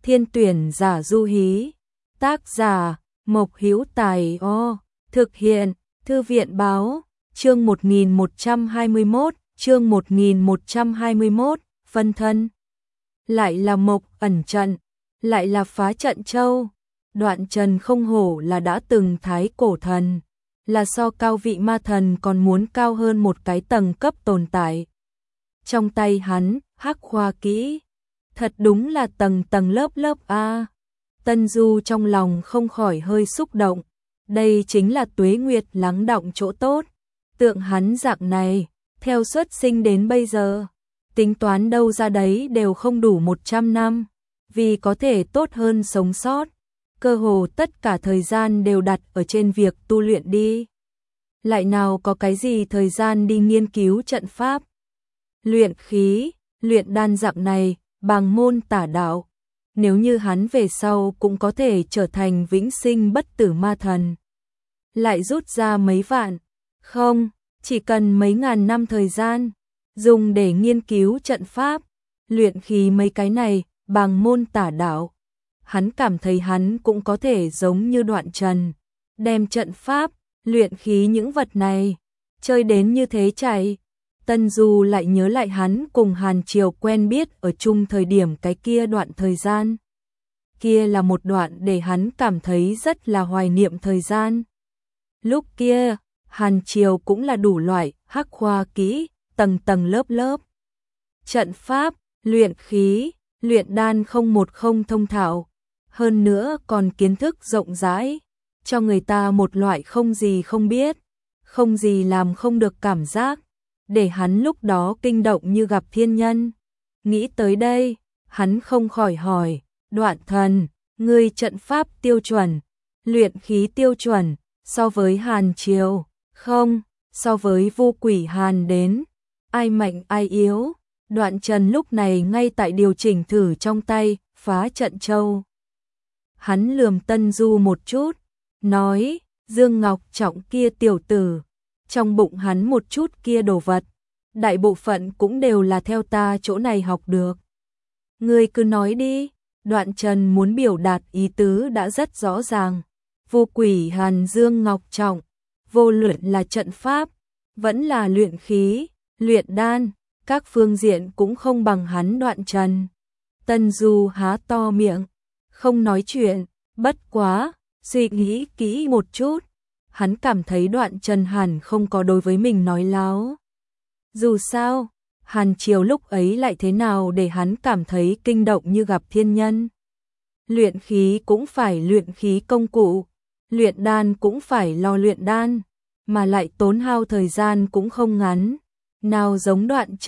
Thiên tuyển giả du hí. Tác giả Mộc Hữu Tài. Thực hiện Thư viện báo. Chương 1121, chương 1121, phân thân. Lại là Mộc ẩn trận, lại là phá trận châu. Đoạn Trần không hổ là đã từng thái cổ thần, là so cao vị ma thần còn muốn cao hơn một cái tầng cấp tồn tại. Trong tay hắn, hắc khoa kỹ, thật đúng là tầng tầng lớp lớp a. Tân Du trong lòng không khỏi hơi xúc động, đây chính là tuế nguyệt lắng đọng chỗ tốt. Tượng hắn dạng này, theo xuất sinh đến bây giờ, tính toán đâu ra đấy đều không đủ 100 năm, vì có thể tốt hơn sống sót. Cơ hồ tất cả thời gian đều đặt ở trên việc tu luyện đi. Lại nào có cái gì thời gian đi nghiên cứu trận pháp, luyện khí, luyện đan dạng này, bằng môn tả đạo. Nếu như hắn về sau cũng có thể trở thành vĩnh sinh bất tử ma thần, lại rút ra mấy vạn, không, chỉ cần mấy ngàn năm thời gian, dùng để nghiên cứu trận pháp, luyện khí mấy cái này, bằng môn tả đạo. Hắn cảm thấy hắn cũng có thể giống như Đoạn Trần, đem trận pháp, luyện khí những vật này, chơi đến như thế chạy. Tân Du lại nhớ lại hắn cùng Hàn Triều quen biết ở chung thời điểm cái kia đoạn thời gian. Kia là một đoạn để hắn cảm thấy rất là hoài niệm thời gian. Lúc kia, Hàn Triều cũng là đủ loại, hắc khoa kỹ, tầng tầng lớp lớp. Trận pháp, luyện khí, luyện đan không một không thông thạo. Hơn nữa còn kiến thức rộng rãi, cho người ta một loại không gì không biết, không gì làm không được cảm giác, để hắn lúc đó kinh động như gặp thiên nhân. Nghĩ tới đây, hắn không khỏi hỏi, Đoạn Thần, ngươi trận pháp tiêu chuẩn, luyện khí tiêu chuẩn, so với Hàn Triều, không, so với Vu Quỷ Hàn đến, ai mạnh ai yếu. Đoạn Trần lúc này ngay tại điều chỉnh thử trong tay, phá trận châu. Hắn lườm Tân Du một chút, nói, Dương Ngọc Trọng kia tiểu tử, trong bụng hắn một chút kia đồ vật, đại bộ phận cũng đều là theo ta chỗ này học được. Ngươi cứ nói đi. Đoạn Trần muốn biểu đạt ý tứ đã rất rõ ràng. Vô Quỷ Hàn Dương Ngọc Trọng, vô luận là trận pháp, vẫn là luyện khí, luyện đan, các phương diện cũng không bằng hắn Đoạn Trần. Tân Du há to miệng, không nói chuyện, bất quá, suy nghĩ kỹ một chút, hắn cảm thấy Đoạn Trần hẳn không có đối với mình nói láo. Dù sao, Hàn Triều lúc ấy lại thế nào để hắn cảm thấy kinh động như gặp thiên nhân. Luyện khí cũng phải luyện khí công cụ, luyện đan cũng phải lo luyện đan, mà lại tốn hao thời gian cũng không ngắn. Nào giống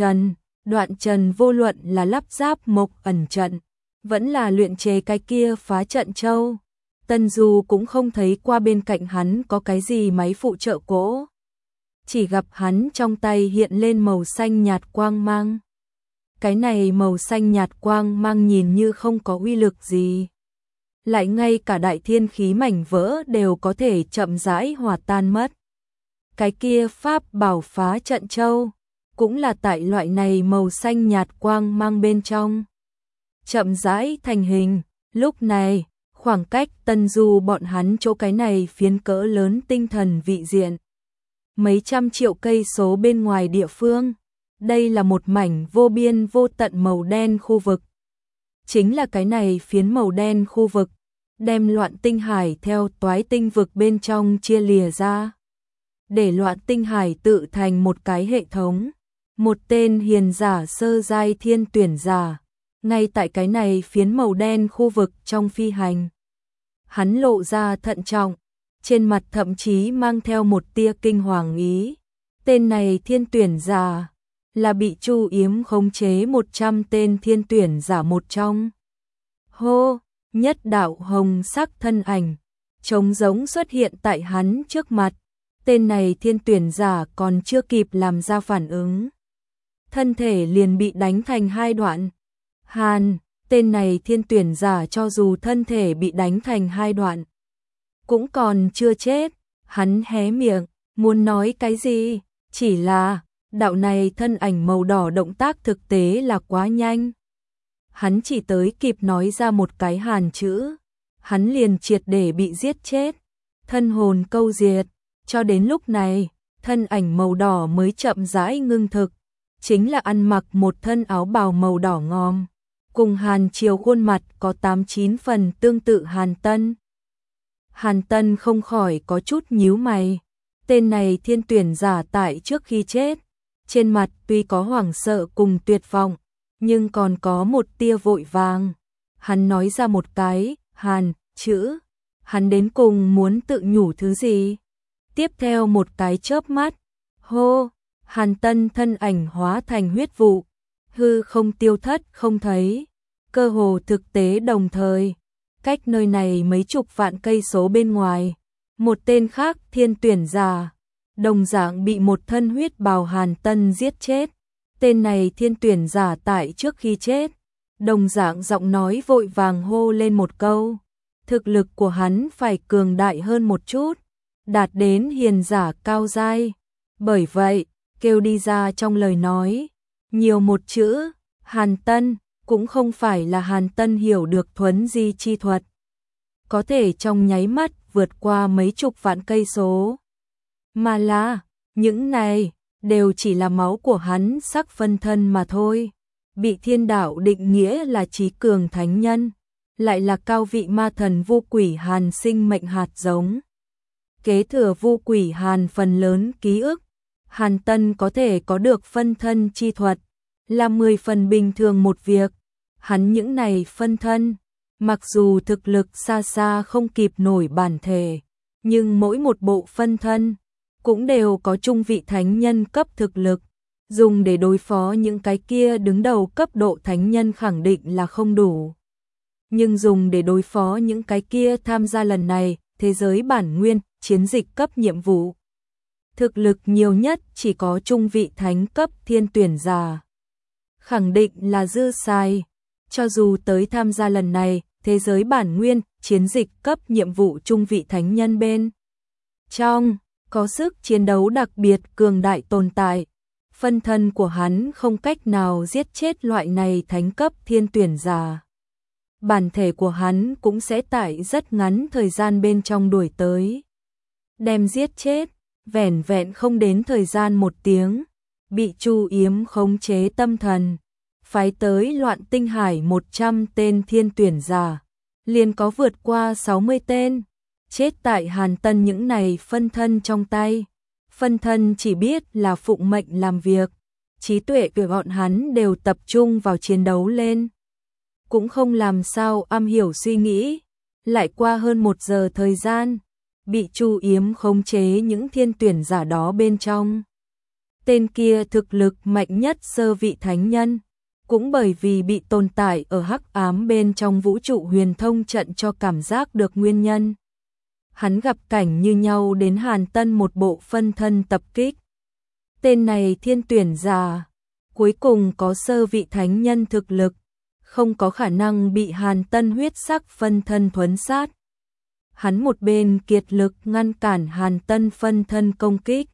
Đoạn Trần vô luận là lắp ráp Mộc ẩn trận, vẫn là luyện chế cái kia phá trận châu. Tân Du cũng không thấy qua bên cạnh hắn có cái gì máy phụ trợ cỗ. Chỉ gặp hắn trong tay hiện lên màu xanh nhạt quang mang. Cái này màu xanh nhạt quang mang nhìn như không có uy lực gì. Lại ngay cả đại thiên khí mảnh vỡ đều có thể chậm rãi hòa tan mất. Cái kia pháp bảo phá trận châu, cũng là tại loại này màu xanh nhạt quang mang bên trong. Chậm rãi thành hình, lúc này, khoảng cách Tân Du bọn hắn chỗ cái này phiến cỡ lớn tinh thần vị diện. Mấy trăm triệu cây số bên ngoài địa phương, đây là một mảnh vô biên vô tận màu đen khu vực. Chính là cái này phiến màu đen khu vực, đem Loạn Tinh Hải theo Toái Tinh vực bên trong chia lìa ra. Để Loạn Tinh Hải tự thành một cái hệ thống, một tên hiền giả sơ giai thiên tuyển giả, ngay tại cái này phiến màu đen khu vực trong phi hành. Hắn lộ ra thận trọng, trên mặt thậm chí mang theo một tia kinh hoàng ý. Tên này thiên tuyển giả, là bị Chu Yếm khống chế 100 tên thiên tuyển giả một trong. Hô, nhất đạo hồng sắc thân ảnh, trống giống xuất hiện tại hắn trước mặt. Tên này thiên tuyển giả còn chưa kịp làm ra phản ứng, thân thể liền bị đánh thành hai đoạn. Tên này thiên tuyển giả cho dù thân thể bị đánh thành hai đoạn, cũng còn chưa chết. Hắn hé miệng, muốn nói cái gì, chỉ là đạo này thân ảnh màu đỏ động tác thực tế là quá nhanh. hắn chỉ tới kịp nói ra một cái Hàn chữ, hắn liền triệt để bị giết chết, thân hồn câu diệt. Cho đến lúc này, thân ảnh màu đỏ mới chậm rãi ngưng thực, chính là ăn mặc một thân áo bào màu đỏ ngòm, cùng Hàn Triều khuôn mặt có 8-9 phần tương tự Hàn Tân. Hàn Tân không khỏi có chút nhíu mày, tên này thiên tuyển giả tại trước khi chết, trên mặt tuy có hoảng sợ cùng tuyệt vọng, nhưng còn có một tia vội vàng. Hắn nói ra một cái Hàn chữ, hắn đến cùng muốn tự nhủ thứ gì? Tiếp theo một cái chớp mắt, hô, Hàn Tân thân ảnh hóa thành huyết vụ, hư không tiêu thất không thấy, cơ hồ thực tế đồng thời, cách nơi này mấy chục vạn cây số bên ngoài, một tên khác thiên tuyển giả, đồng dạng bị một thân huyết bào Hàn Tân giết chết. Tên này thiên tuyển giả tại trước khi chết, đồng dạng giọng nói vội vàng hô lên một câu, thực lực của hắn phải cường đại hơn một chút, đạt đến hiền giả cao giai. Bởi vậy, kêu đi ra trong lời nói, nhiều một chữ, Hàn Tân, cũng không phải là Hàn Tân hiểu được thuấn di chi thuật, có thể trong nháy mắt vượt qua mấy chục vạn cây số, mà là, những này, đều chỉ là máu của hắn sắc phân thân mà thôi. Bị thiên đạo định nghĩa là trí cường thánh nhân, lại là cao vị ma thần vô quỷ Hàn sinh mệnh hạt giống. Kế thừa vô quỷ Hàn phần lớn ký ức, Hàn Tân có thể có được phân thân chi thuật, là 10 phần bình thường một việc. Hắn những này phân thân, mặc dù thực lực xa xa không kịp nổi bản thể, nhưng mỗi một bộ phân thân cũng đều có trung vị thánh nhân cấp thực lực, dùng để đối phó những cái kia đứng đầu cấp độ thánh nhân khẳng định là không đủ. Nhưng dùng để đối phó những cái kia tham gia lần này thế giới bản nguyên chiến dịch cấp nhiệm vụ, thực lực nhiều nhất chỉ có trung vị thánh cấp thiên tuyển giả, khẳng định là dư xài. Cho dù tới tham gia lần này thế giới bản nguyên chiến dịch cấp nhiệm vụ trung vị thánh nhân bên trong có sức chiến đấu đặc biệt cường đại tồn tại, phân thân của hắn không cách nào giết chết loại này thánh cấp thiên tuyển giả. Bản thể của hắn cũng sẽ tại rất ngắn thời gian bên trong đuổi tới, đem giết chết, vẻn vẹn không đến thời gian 1 tiếng, bị Chu Yếm khống chế tâm thần, phái tới Loạn Tinh Hải 100 tên thiên tuyển giả, liền có vượt qua 60 tên. Chết tại Hàn Tân những này phân thân trong tay. Phân thân chỉ biết là phụng mệnh làm việc, trí tuệ của bọn hắn đều tập trung vào chiến đấu lên, cũng không làm sao am hiểu suy nghĩ. Lại qua hơn 1 giờ thời gian, bị Chu Yếm khống chế những thiên tuyển giả đó bên trong. Tên kia thực lực mạnh nhất sơ vị thánh nhân, cũng bởi vì bị tồn tại ở hắc ám bên trong vũ trụ huyền thông trận cho cảm giác được nguyên nhân. Hắn gặp cảnh như nhau đến Hàn Tân một bộ phân thân tập kích. Tên này thiên tuyển giả, cuối cùng có sơ vị thánh nhân thực lực, không có khả năng bị Hàn Tân huyết sắc phân thân thuấn sát. Hắn một bên kiệt lực ngăn cản Hàn Tân phân thân công kích,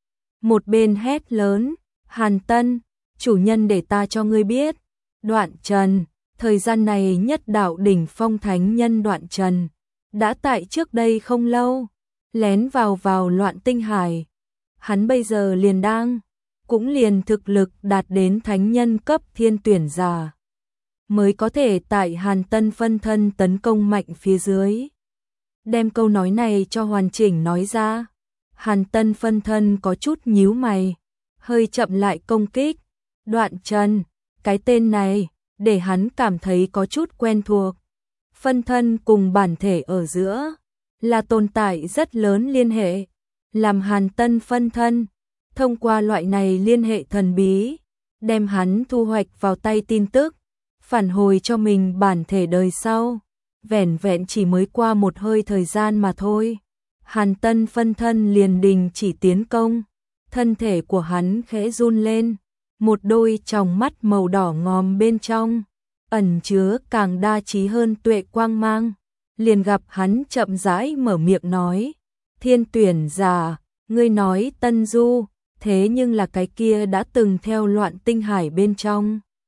một bên hét lớn, Hàn Tân, chủ nhân để ta cho ngươi biết, Đoạn Trần, thời gian này nhất đạo đỉnh phong thánh nhân Đoạn Trần, đã tại trước đây không lâu, lén vào Loạn Tinh Hải. Hắn bây giờ liền đang, cũng liền thực lực đạt đến thánh nhân cấp thiên tuyển giả, mới có thể tại Hàn Tân phân thân tấn công mạnh phía dưới. Đem câu nói này cho hoàn chỉnh nói ra, Hàn Tân phân thân có chút nhíu mày, hơi chậm lại công kích. Đoạn Trần, cái tên này, để hắn cảm thấy có chút quen thuộc. Phân thân cùng bản thể ở giữa, là tồn tại rất lớn liên hệ. Làm Hàn Tân phân thân, thông qua loại này liên hệ thần bí, đem hắn thu hoạch vào tay tin tức, phản hồi cho mình bản thể đời sau. Vẻn vẹn chỉ mới qua một hơi thời gian mà thôi, Hàn Tân phân thân liền đình chỉ tiến công, thân thể của hắn khẽ run lên, một đôi tròng mắt màu đỏ ngòm bên trong, ẩn chứa càng đa trí hơn tuệ quang mang, liền gặp hắn chậm rãi mở miệng nói, thiên tuyển giả, ngươi nói Tân Du, thế nhưng là cái kia đã từng theo Loạn Tinh Hải bên trong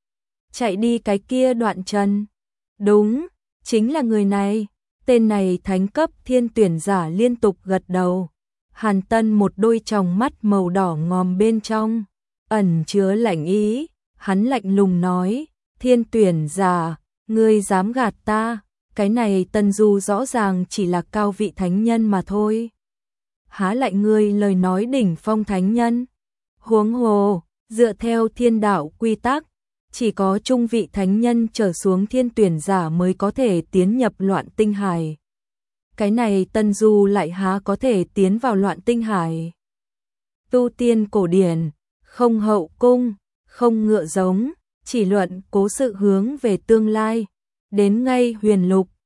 chạy đi cái kia Đoạn Trần. Đúng, chính là người này. Tên này thánh cấp thiên tuyển giả liên tục gật đầu. Hàn Tân một đôi tròng mắt màu đỏ ngòm bên trong, ẩn chứa lạnh ý, hắn lạnh lùng nói, thiên tuyển giả, ngươi dám gạt ta, cái này Tân Du rõ ràng chỉ là cao vị thánh nhân mà thôi. Há lại ngươi lời nói đỉnh phong thánh nhân, huống hồ, dựa theo thiên đạo quy tắc, chỉ có trung vị thánh nhân trở xuống thiên tuyển giả mới có thể tiến nhập Loạn Tinh Hải. Cái này Tân Du lại há có thể tiến vào Loạn Tinh Hải. Tu tiên cổ điển, không hậu cung, không ngựa giống, chỉ luận cố sự hướng về tương lai, đến ngay huyền lục,